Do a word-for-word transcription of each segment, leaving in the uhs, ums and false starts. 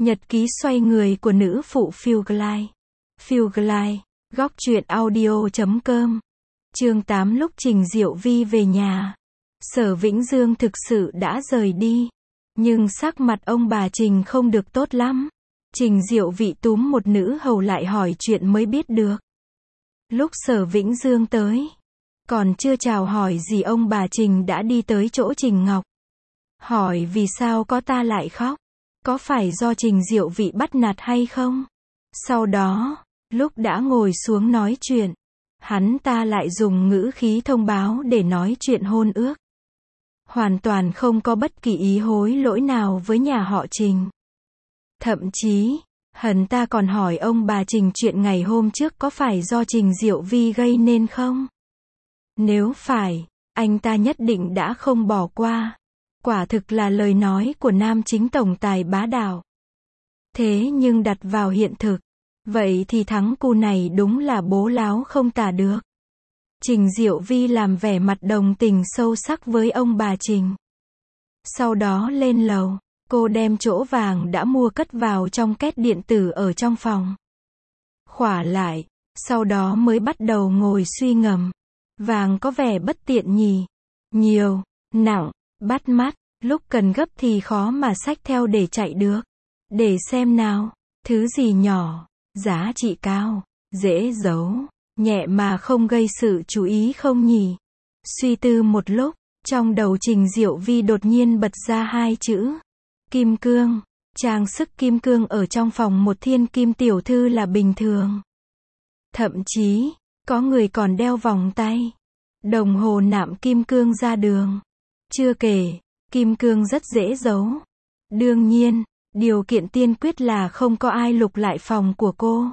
Nhật ký xoay người của nữ phụ Phiêu Glide. Phiêu Glide, góc truyện audio chấm com. Chương tám. Lúc Trình Diệu Vi về nhà, Sở Vĩnh Dương thực sự đã rời đi, nhưng sắc mặt ông bà Trình không được tốt lắm. Trình Diệu Vi túm một nữ hầu lại hỏi chuyện mới biết được. Lúc Sở Vĩnh Dương tới, còn chưa chào hỏi gì ông bà Trình đã đi tới chỗ Trình Ngọc. Hỏi vì sao có ta lại khóc? Có phải do Trình Diệu Vi bắt nạt hay không? Sau đó, lúc đã ngồi xuống nói chuyện, hắn ta lại dùng ngữ khí thông báo để nói chuyện hôn ước. Hoàn toàn không có bất kỳ ý hối lỗi nào với nhà họ Trình. Thậm chí, hắn ta còn hỏi ông bà Trình chuyện ngày hôm trước có phải do Trình Diệu Vi gây nên không? Nếu phải, anh ta nhất định đã không bỏ qua. Quả thực là lời nói của nam chính tổng tài bá đạo. Thế nhưng đặt vào hiện thực, vậy thì thắng cu này đúng là bố láo không tả được. Trình Diệu Vi làm vẻ mặt đồng tình sâu sắc với ông bà Trình. Sau đó lên lầu, cô đem chỗ vàng đã mua cất vào trong két điện tử ở trong phòng. Khỏa lại, sau đó mới bắt đầu ngồi suy ngẫm. Vàng có vẻ bất tiện nhỉ? Nhiều, nặng, bắt mắt, lúc cần gấp thì khó mà xách theo để chạy được. Để xem nào, thứ gì nhỏ, giá trị cao, dễ giấu, nhẹ mà không gây sự chú ý không nhỉ? Suy tư một lúc, trong đầu Trình Diệu Vi đột nhiên bật ra hai chữ. Kim cương. Trang sức kim cương ở trong phòng một thiên kim tiểu thư là bình thường. Thậm chí, có người còn đeo vòng tay, đồng hồ nạm kim cương ra đường. Chưa kể, kim cương rất dễ giấu. Đương nhiên, điều kiện tiên quyết là không có ai lục lại phòng của cô.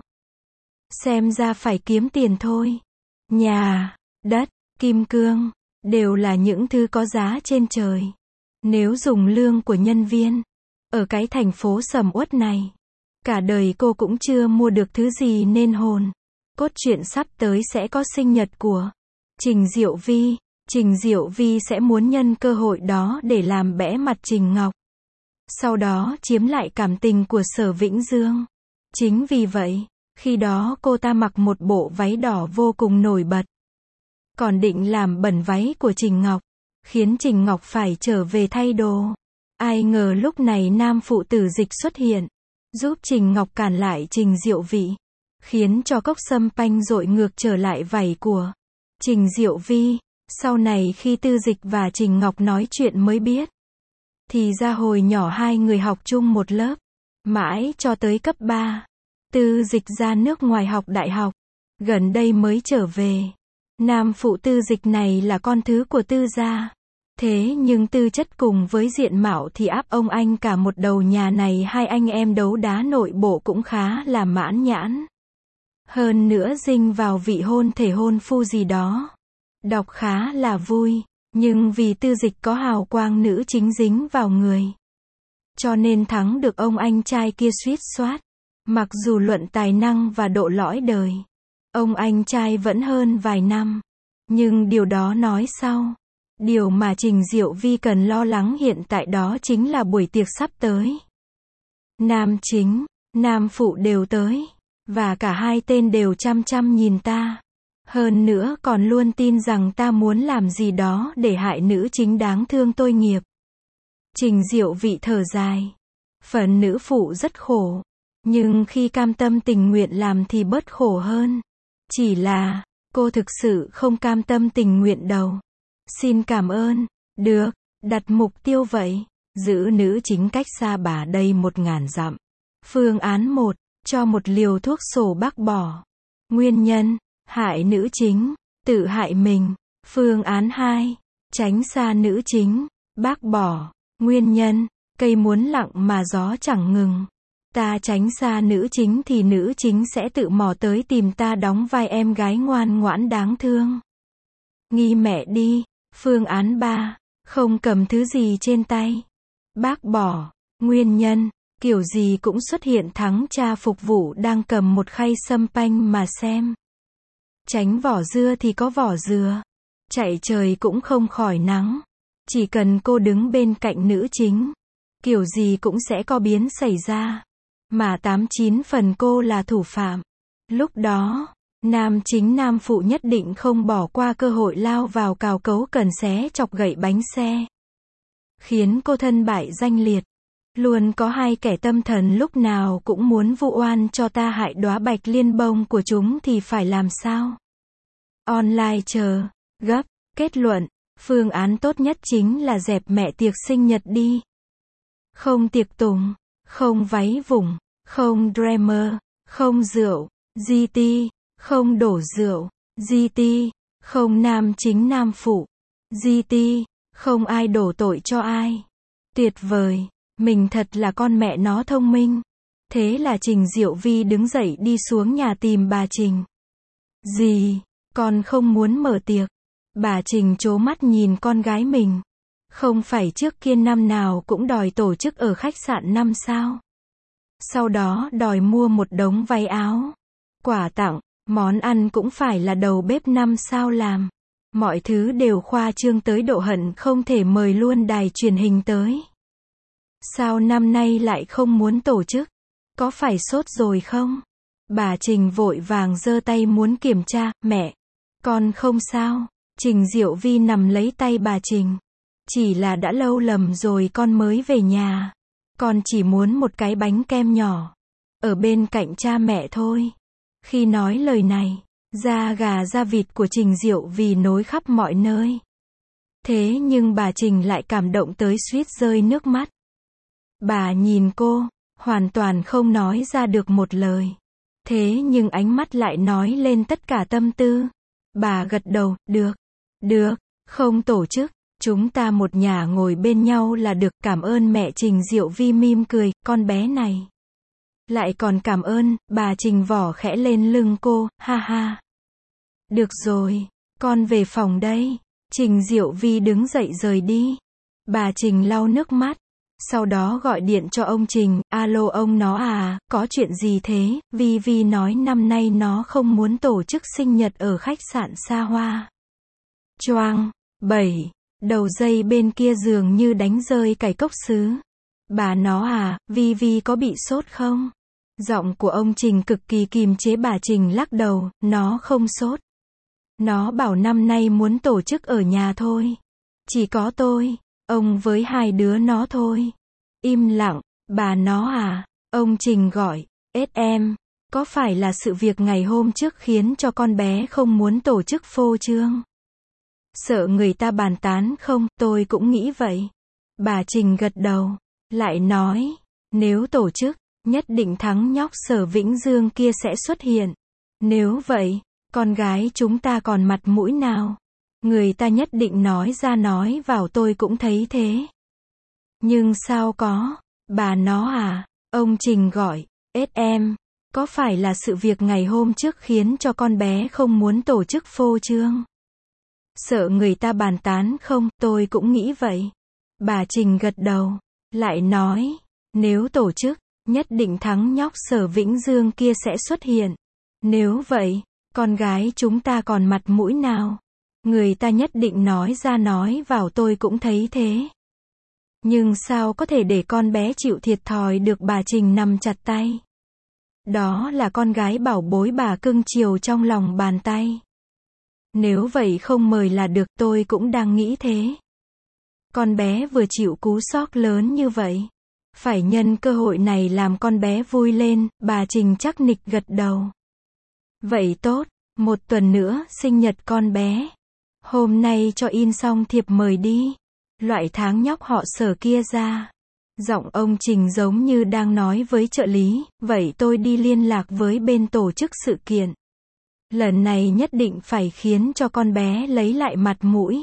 Xem ra phải kiếm tiền thôi. Nhà, đất, kim cương, đều là những thứ có giá trên trời. Nếu dùng lương của nhân viên, ở cái thành phố sầm uất này, cả đời cô cũng chưa mua được thứ gì nên hồn. Cốt truyện sắp tới sẽ có sinh nhật của Trình Diệu Vi. Trình Diệu Vi sẽ muốn nhân cơ hội đó để làm bẽ mặt Trình Ngọc. Sau đó chiếm lại cảm tình của Sở Vĩnh Dương. Chính vì vậy, khi đó cô ta mặc một bộ váy đỏ vô cùng nổi bật. Còn định làm bẩn váy của Trình Ngọc, khiến Trình Ngọc phải trở về thay đồ. Ai ngờ lúc này nam phụ tử Dịch xuất hiện, giúp Trình Ngọc cản lại Trình Diệu Vi, khiến cho cốc sâm panh dội ngược trở lại vảy của Trình Diệu Vi. Sau này khi Tư Dịch và Trình Ngọc nói chuyện mới biết, thì ra hồi nhỏ hai người học chung một lớp, mãi cho tới cấp ba. Tư Dịch ra nước ngoài học đại học, gần đây mới trở về. Nam phụ Tư Dịch này là con thứ của Tư gia. Thế nhưng tư chất cùng với diện mạo thì áp ông anh cả một đầu, nhà này hai anh em đấu đá nội bộ cũng khá là mãn nhãn. Hơn nữa dinh vào vị hôn thể hôn phu gì đó. Đọc khá là vui, nhưng vì Tư Dịch có hào quang nữ chính dính vào người, cho nên thắng được ông anh trai kia suýt soát. Mặc dù luận tài năng và độ lõi đời, ông anh trai vẫn hơn vài năm, nhưng điều đó nói sau. Điều mà Trình Diệu Vi cần lo lắng hiện tại đó chính là buổi tiệc sắp tới. Nam chính, nam phụ đều tới, và cả hai tên đều chăm chăm nhìn ta. Hơn nữa còn luôn tin rằng ta muốn làm gì đó để hại nữ chính đáng thương tội nghiệp. Trình Diệu Vi thở dài. Phần nữ phụ rất khổ, nhưng khi cam tâm tình nguyện làm thì bớt khổ hơn. Chỉ là, cô thực sự không cam tâm tình nguyện đâu. Xin cảm ơn. Được, đặt mục tiêu vậy. Giữ nữ chính cách xa bà đây một ngàn dặm. Phương án một, cho một liều thuốc sổ bác bỏ. Nguyên nhân, hại nữ chính, tự hại mình. Phương án hai, tránh xa nữ chính, bác bỏ. Nguyên nhân, cây muốn lặng mà gió chẳng ngừng. Ta tránh xa nữ chính thì nữ chính sẽ tự mò tới tìm ta đóng vai em gái ngoan ngoãn đáng thương. Nghi mẹ đi. Phương án ba, không cầm thứ gì trên tay, bác bỏ. Nguyên nhân, kiểu gì cũng xuất hiện thắng cha phục vụ đang cầm một khay sâm panh mà xem. Tránh vỏ dưa thì có vỏ dừa, chạy trời cũng không khỏi nắng. Chỉ cần cô đứng bên cạnh nữ chính, kiểu gì cũng sẽ có biến xảy ra. mà tám chín phần cô là thủ phạm. Lúc đó, nam chính nam phụ nhất định không bỏ qua cơ hội lao vào cào cấu cần xé chọc gậy bánh xe. Khiến cô thân bại danh liệt. Luôn có hai kẻ tâm thần lúc nào cũng muốn vu oan cho ta hại đóa bạch liên bông của chúng thì phải làm sao? Online chờ, gấp, kết luận, phương án tốt nhất chính là dẹp mẹ tiệc sinh nhật đi. Không tiệc tùng, không váy vùng, không dreamer, không rượu, giê tê, không đổ rượu, giê tê, không nam chính nam phụ, giê tê, không ai đổ tội cho ai. Tuyệt vời, mình thật là con mẹ nó thông minh. Thế là Trình Diệu Vi đứng dậy đi xuống nhà tìm bà Trình. Dì, con không muốn mở tiệc. Bà Trình trố mắt nhìn con gái mình. Không phải trước kia năm nào cũng đòi tổ chức ở khách sạn năm sao? Sau đó đòi mua một đống váy áo, quà tặng, món ăn cũng phải là đầu bếp năm sao làm. Mọi thứ đều khoa trương tới độ hận không thể mời luôn đài truyền hình tới. Sao năm nay lại không muốn tổ chức? Có phải sốt rồi không? Bà Trình vội vàng giơ tay muốn kiểm tra. Mẹ, con không sao. Trình Diệu Vi nằm lấy tay bà Trình. Chỉ là đã lâu lầm rồi con mới về nhà. Con chỉ muốn một cái bánh kem nhỏ. Ở bên cạnh cha mẹ thôi. Khi nói lời này, da gà da vịt của Trình Diệu Vi nối khắp mọi nơi. Thế nhưng bà Trình lại cảm động tới suýt rơi nước mắt. Bà nhìn cô, hoàn toàn không nói ra được một lời. Thế nhưng ánh mắt lại nói lên tất cả tâm tư. Bà gật đầu, được, được, không tổ chức, chúng ta một nhà ngồi bên nhau là được. Cảm ơn mẹ. Trình Diệu Vi mỉm cười, con bé này. Lại còn cảm ơn, bà Trình vỏ khẽ lên lưng cô, ha ha. Được rồi, con về phòng đây. Trình Diệu Vi đứng dậy rời đi. Bà Trình lau nước mắt. Sau đó gọi điện cho ông Trình, alo ông nó à, có chuyện gì thế? Vi Vi nói năm nay nó không muốn tổ chức sinh nhật ở khách sạn xa hoa. Choang, bảy, đầu dây bên kia dường như đánh rơi cải cốc sứ. Bà nó à, Vi Vi có bị sốt không? Giọng của ông Trình cực kỳ kìm chế. Bà Trình lắc đầu, nó không sốt. Nó bảo năm nay muốn tổ chức ở nhà thôi. Chỉ có tôi, ông với hai đứa nó thôi. Im lặng, bà nó à, ông Trình gọi, ết em, có phải là sự việc ngày hôm trước khiến cho con bé không muốn tổ chức phô trương? Sợ người ta bàn tán không? Tôi cũng nghĩ vậy. Bà Trình gật đầu, lại nói, nếu tổ chức, nhất định thắng nhóc Sở Vĩnh Dương kia sẽ xuất hiện. Nếu vậy, con gái chúng ta còn mặt mũi nào? Người ta nhất định nói ra nói vào, tôi cũng thấy thế. Nhưng sao có? Bà nó à, ông Trình gọi, ết em, có phải là sự việc ngày hôm trước khiến cho con bé không muốn tổ chức phô trương? Sợ người ta bàn tán không? Tôi cũng nghĩ vậy. Bà Trình gật đầu, lại nói, nếu tổ chức, nhất định thắng nhóc Sở Vĩnh Dương kia sẽ xuất hiện. Nếu vậy, con gái chúng ta còn mặt mũi nào? Người ta nhất định nói ra nói vào, tôi cũng thấy thế. Nhưng sao có thể để con bé chịu thiệt thòi được? Bà Trình nắm chặt tay. Đó là con gái bảo bối bà cưng chiều trong lòng bàn tay. Nếu vậy không mời là được, tôi cũng đang nghĩ thế. Con bé vừa chịu cú sốc lớn như vậy. Phải nhân cơ hội này làm con bé vui lên. Bà Trình chắc nịch gật đầu. Vậy tốt, một tuần nữa sinh nhật con bé. Hôm nay cho in xong thiệp mời đi. Loại tháng nhóc họ Sở kia ra. Giọng ông Trình giống như đang nói với trợ lý, vậy tôi đi liên lạc với bên tổ chức sự kiện. Lần này nhất định phải khiến cho con bé lấy lại mặt mũi.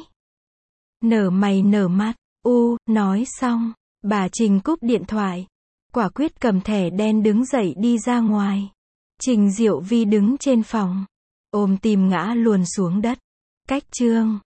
Nở mày nở mắt, u, nói xong, bà Trình cúp điện thoại. Quả quyết cầm thẻ đen đứng dậy đi ra ngoài. Trình Diệu Vi đứng trên phòng, ôm tim ngã luồn xuống đất. Cách chương